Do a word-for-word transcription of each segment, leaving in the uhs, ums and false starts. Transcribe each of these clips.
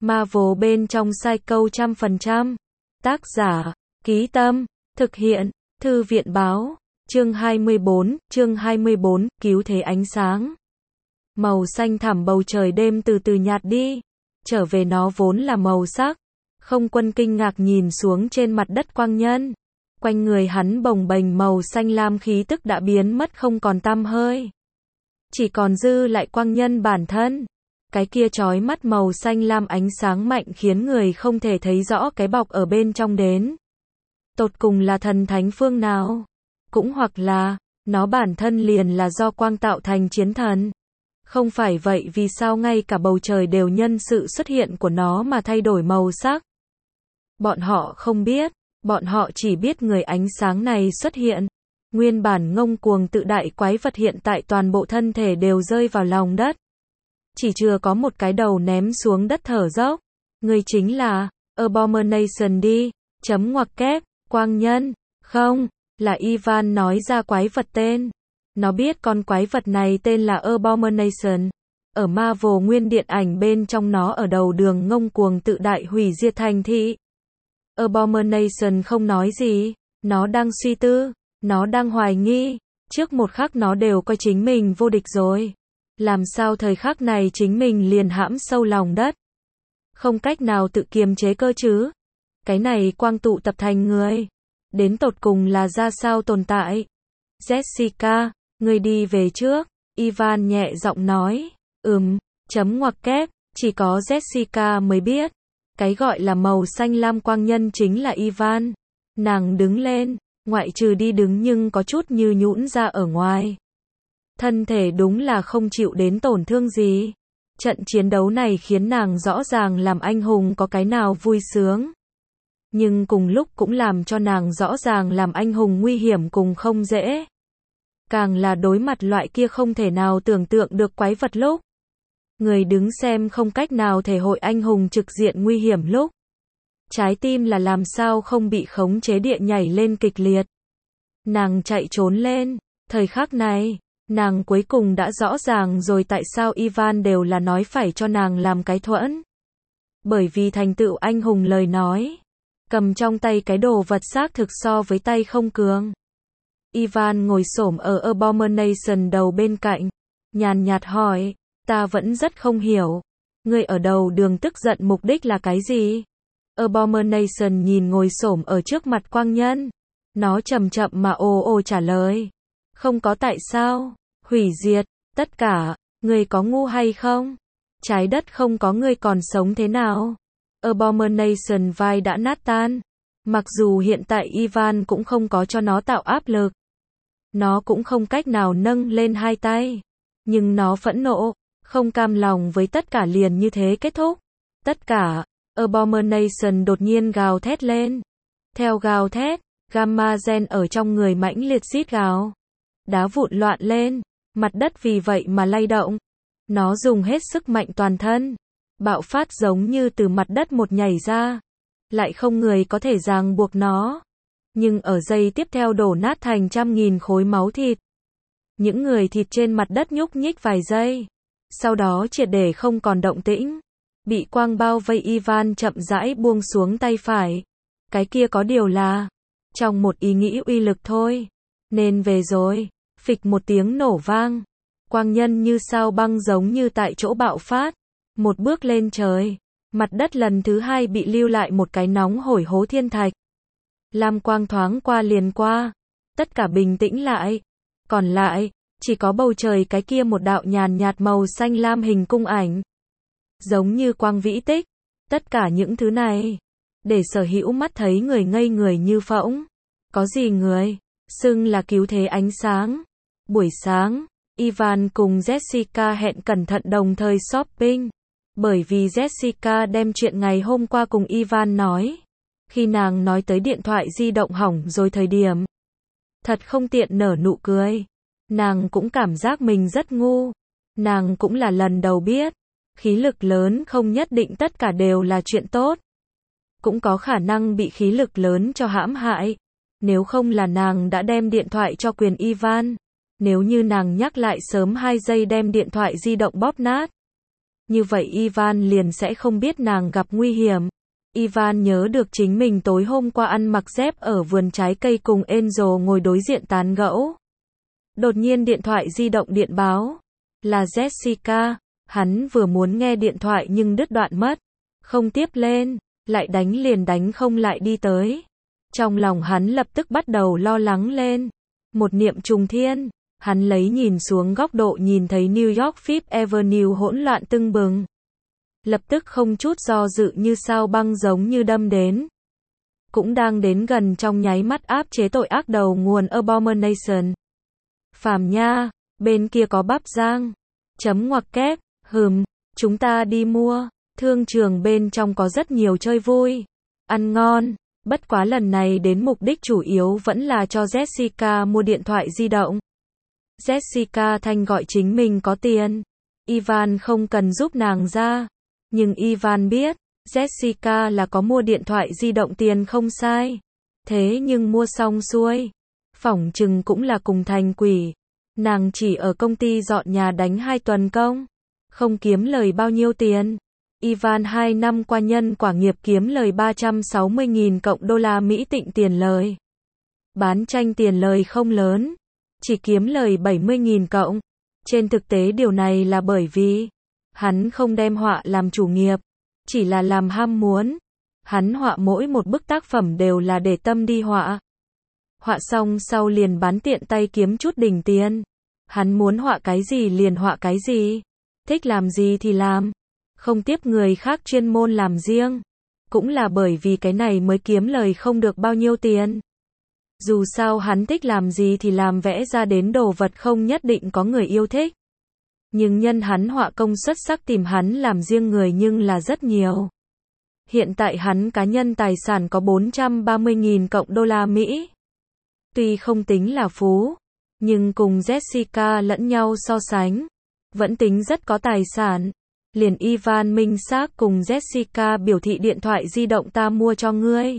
Marvel bên trong sai câu trăm phần trăm. Tác giả, Ký Tâm, thực hiện, Thư viện báo, chương hai mươi bốn, chương hai mươi bốn, cứu thế ánh sáng. Màu xanh thẳm bầu trời đêm từ từ nhạt đi, trở về nó vốn là màu sắc. Không Quân kinh ngạc nhìn xuống trên mặt đất Quang Nhân. Quanh người hắn bồng bềnh màu xanh lam khí tức đã biến mất không còn tăm hơi. Chỉ còn dư lại Quang Nhân bản thân. Cái kia chói mắt màu xanh lam ánh sáng mạnh khiến người không thể thấy rõ cái bọc ở bên trong đến. Tột cùng là thần thánh phương nào? Cũng hoặc là, nó bản thân liền là do quang tạo thành chiến thần. Không phải vậy vì sao ngay cả bầu trời đều nhân sự xuất hiện của nó mà thay đổi màu sắc? Bọn họ không biết, bọn họ chỉ biết người ánh sáng này xuất hiện. Nguyên bản ngông cuồng tự đại quái vật hiện tại toàn bộ thân thể đều rơi vào lòng đất. Chỉ chưa có một cái đầu ném xuống đất thở dốc. Người chính là Abomination đi, chấm ngoặc kép, Quang Nhân, không, là Ivan nói ra quái vật tên. Nó biết con quái vật này tên là Abomination. Ở Marvel nguyên điện ảnh bên trong nó ở đầu đường ngông cuồng tự đại hủy diệt thành thị. Abomination không nói gì, nó đang suy tư, nó đang hoài nghi, trước một khắc nó đều coi chính mình vô địch rồi. Làm sao thời khắc này chính mình liền hãm sâu lòng đất. Không cách nào tự kiềm chế cơ chứ. Cái này quang tụ tập thành người. Đến tột cùng là ra sao tồn tại. Jessica, ngươi đi về trước. Ivan nhẹ giọng nói. Ừm, chấm ngoặc kép, chỉ có Jessica mới biết. Cái gọi là màu xanh lam quang nhân chính là Ivan. Nàng đứng lên, ngoại trừ đi đứng nhưng có chút như nhũn ra ở ngoài. Thân thể đúng là không chịu đến tổn thương gì. Trận chiến đấu này khiến nàng rõ ràng làm anh hùng có cái nào vui sướng. Nhưng cùng lúc cũng làm cho nàng rõ ràng làm anh hùng nguy hiểm cùng không dễ. Càng là đối mặt loại kia không thể nào tưởng tượng được quái vật lúc. Người đứng xem không cách nào thể hội anh hùng trực diện nguy hiểm lúc. Trái tim là làm sao không bị khống chế địa nhảy lên kịch liệt. Nàng chạy trốn lên, thời khắc này. Nàng cuối cùng đã rõ ràng rồi tại sao Ivan đều là nói phải cho nàng làm cái thuẫn. Bởi vì thành tựu anh hùng lời nói. Cầm trong tay cái đồ vật xác thực so với tay không cường. Ivan ngồi xổm ở Abomination đầu bên cạnh. Nhàn nhạt hỏi, ta vẫn rất không hiểu. Ngươi ở đầu đường tức giận mục đích là cái gì? Abomination nhìn ngồi xổm ở trước mặt Quang Nhân. Nó chậm chậm mà ồ ồ trả lời. Không có tại sao, hủy diệt, tất cả, người có ngu hay không? Trái đất không có người còn sống thế nào? Abomination vai đã nát tan. Mặc dù hiện tại Ivan cũng không có cho nó tạo áp lực. Nó cũng không cách nào nâng lên hai tay. Nhưng nó phẫn nộ, không cam lòng với tất cả liền như thế kết thúc. Tất cả, Abomination đột nhiên gào thét lên. Theo gào thét, gamma gen ở trong người mãnh liệt rít gào. Đá vụn loạn lên, mặt đất vì vậy mà lay động. Nó dùng hết sức mạnh toàn thân, bạo phát giống như từ mặt đất một nhảy ra. Lại không người có thể ràng buộc nó. Nhưng ở giây tiếp theo đổ nát thành trăm nghìn khối máu thịt. Những người thịt trên mặt đất nhúc nhích vài giây. Sau đó triệt để không còn động tĩnh. Bị quang bao vây Ivan chậm rãi buông xuống tay phải. Cái kia có điều là, trong một ý nghĩ uy lực thôi. Nên về rồi. Phịch một tiếng nổ vang. Quang Nhân như sao băng giống như tại chỗ bạo phát. Một bước lên trời. Mặt đất lần thứ hai bị lưu lại một cái nóng hổi hố thiên thạch. Lam quang thoáng qua liền qua. Tất cả bình tĩnh lại. Còn lại, chỉ có bầu trời cái kia một đạo nhàn nhạt màu xanh lam hình cung ảnh. Giống như quang vĩ tích. Tất cả những thứ này. Để sở hữu mắt thấy người ngây người như phỗng. Có gì người? Xưng là cứu thế ánh sáng. Buổi sáng, Ivan cùng Jessica hẹn cẩn thận đồng thời shopping. Bởi vì Jessica đem chuyện ngày hôm qua cùng Ivan nói. Khi nàng nói tới điện thoại di động hỏng rồi thời điểm. Thật không tiện nở nụ cười. Nàng cũng cảm giác mình rất ngu. Nàng cũng là lần đầu biết. Khí lực lớn không nhất định tất cả đều là chuyện tốt. Cũng có khả năng bị khí lực lớn cho hãm hại. Nếu không là nàng đã đem điện thoại cho quyền Ivan. Nếu như nàng nhắc lại sớm hai giây đem điện thoại di động bóp nát. như vậy Ivan liền sẽ không biết nàng gặp nguy hiểm. Ivan nhớ được chính mình tối hôm qua ăn mặc dép ở vườn trái cây cùng Angel ngồi đối diện tán gẫu. Đột nhiên điện thoại di động điện báo. Là Jessica. Hắn vừa muốn nghe điện thoại nhưng đứt đoạn mất. Không tiếp lên. Lại đánh liền đánh không lại đi tới. Trong lòng hắn lập tức bắt đầu lo lắng lên. Một niệm trùng thiên. Hắn lấy nhìn xuống góc độ nhìn thấy New York Fifth Avenue hỗn loạn tưng bừng. Lập tức không chút do dự như sao băng giống như đâm đến. Cũng đang đến gần trong nháy mắt áp chế tội ác đầu nguồn Abomination. Phàm nha, bên kia có bắp rang. Chấm ngoặc kép, hừm, chúng ta đi mua. Thương trường bên trong có rất nhiều chơi vui. Ăn ngon, bất quá lần này đến mục đích chủ yếu vẫn là cho Jessica mua điện thoại di động. Jessica thanh gọi chính mình có tiền. Ivan không cần giúp nàng ra. Nhưng Ivan biết, Jessica là có mua điện thoại di động tiền không sai. Thế nhưng mua xong xuôi. Phỏng chừng cũng là cùng thành quỷ. Nàng chỉ ở công ty dọn nhà đánh hai tuần công. Không kiếm lời bao nhiêu tiền. Ivan hai năm qua nhân quả nghiệp kiếm lời ba trăm sáu mươi nghìn cộng đô la Mỹ tịnh tiền lời. Bán tranh tiền lời không lớn. Chỉ kiếm lời bảy mươi nghìn cộng. Trên thực tế điều này là bởi vì hắn không đem họa làm chủ nghiệp, chỉ là làm ham muốn. Hắn họa mỗi một bức tác phẩm đều là để tâm đi họa. Họa xong sau liền bán tiện tay kiếm chút đỉnh tiền. Hắn muốn họa cái gì liền họa cái gì. Thích làm gì thì làm. Không tiếp người khác chuyên môn làm riêng. Cũng là bởi vì cái này mới kiếm lời không được bao nhiêu tiền. Dù sao hắn thích làm gì thì làm, vẽ ra đến đồ vật không nhất định có người yêu thích. Nhưng nhân hắn họa công xuất sắc tìm hắn làm riêng người nhưng là rất nhiều. Hiện tại hắn cá nhân tài sản có bốn trăm ba mươi nghìn cộng đô la Mỹ. Tuy không tính là phú, nhưng cùng Jessica lẫn nhau so sánh, vẫn tính rất có tài sản. Liền Ivan minh xác cùng Jessica biểu thị điện thoại di động ta mua cho ngươi.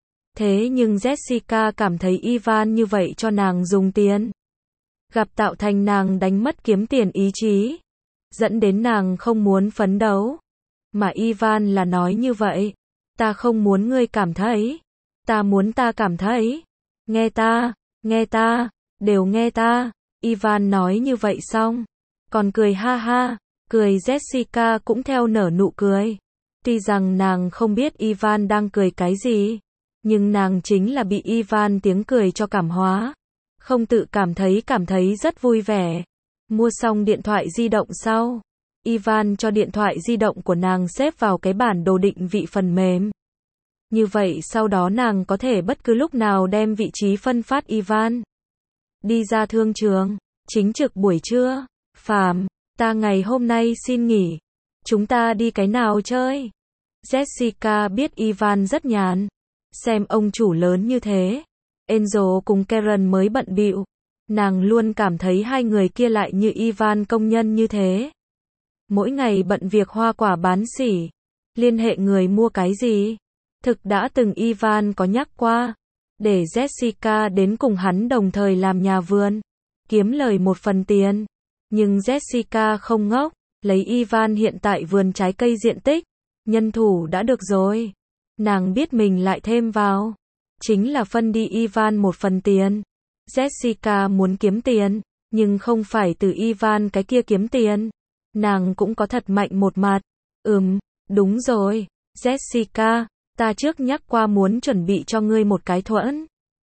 Thế nhưng Jessica cảm thấy Ivan như vậy cho nàng dùng tiền. Gặp tạo thành nàng đánh mất kiếm tiền ý chí. Dẫn đến nàng không muốn phấn đấu. Mà Ivan là nói như vậy. Ta không muốn ngươi cảm thấy. Ta muốn ta cảm thấy. Nghe ta, nghe ta, đều nghe ta. Ivan nói như vậy xong. Còn cười ha ha. Cười Jessica cũng theo nở nụ cười. Tuy rằng nàng không biết Ivan đang cười cái gì. Nhưng nàng chính là bị Ivan tiếng cười cho cảm hóa. Không tự cảm thấy cảm thấy rất vui vẻ. Mua xong điện thoại di động sau. Ivan cho điện thoại di động của nàng xếp vào cái bản đồ định vị phần mềm. Như vậy sau đó nàng có thể bất cứ lúc nào đem vị trí phân phát Ivan. Đi ra thương trường. Chính trực buổi trưa. Phàm, ta ngày hôm nay xin nghỉ. Chúng ta đi cái nào chơi? Jessica biết Ivan rất nhàn. Xem ông chủ lớn như thế. Angel cùng Karen mới bận bịu. Nàng luôn cảm thấy hai người kia lại như Ivan công nhân như thế. Mỗi ngày bận việc hoa quả bán sỉ. Liên hệ người mua cái gì? Thực đã từng Ivan có nhắc qua. Để Jessica đến cùng hắn đồng thời làm nhà vườn. Kiếm lời một phần tiền. Nhưng Jessica không ngốc. Lấy Ivan hiện tại vườn trái cây diện tích. Nhân thủ đã được rồi. Nàng biết mình lại thêm vào. Chính là phân đi Ivan một phần tiền. Jessica muốn kiếm tiền. Nhưng không phải từ Ivan cái kia kiếm tiền. Nàng cũng có thật mạnh một mặt. Ừm, đúng rồi. Jessica, ta trước nhắc qua muốn chuẩn bị cho ngươi một cái thuẫn.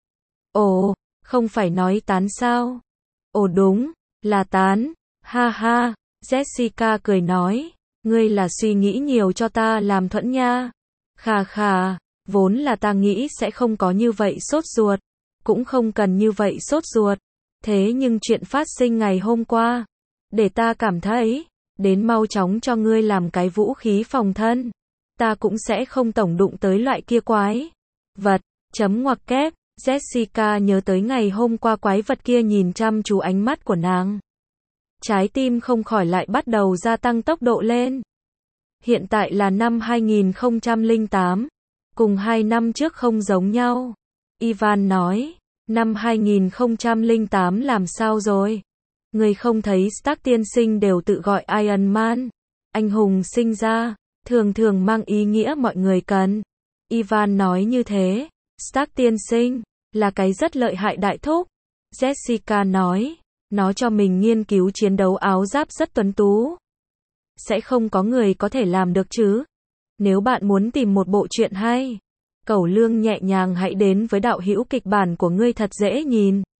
Ồ, không phải nói tán sao? Ồ đúng, là tán. Ha ha, Jessica cười nói. Ngươi là suy nghĩ nhiều cho ta làm thuẫn nha. Khà khà, vốn là ta nghĩ sẽ không có như vậy sốt ruột. Cũng không cần như vậy sốt ruột. Thế nhưng chuyện phát sinh ngày hôm qua. Để ta cảm thấy. Đến mau chóng cho ngươi làm cái vũ khí phòng thân. Ta cũng sẽ không tổng đụng tới loại kia quái vật. Chấm ngoặc kép. Jessica nhớ tới ngày hôm qua quái vật kia nhìn chăm chú ánh mắt của nàng. Trái tim không khỏi lại bắt đầu gia tăng tốc độ lên. Hiện tại là năm hai nghìn không trăm lẻ tám. Cùng hai năm trước không giống nhau. Ivan nói. Năm hai nghìn không trăm lẻ tám làm sao rồi? Người không thấy Stark tiên sinh đều tự gọi Iron Man. Anh hùng sinh ra, thường thường mang ý nghĩa mọi người cần. Ivan nói như thế. Stark tiên sinh, là cái rất lợi hại đại thúc. Jessica nói, nó cho mình nghiên cứu chiến đấu áo giáp rất tuấn tú. Sẽ không có người có thể làm được chứ. Nếu bạn muốn tìm một bộ truyện hay, Cẩu Lương nhẹ nhàng hãy đến với đạo hữu kịch bản của ngươi thật dễ nhìn.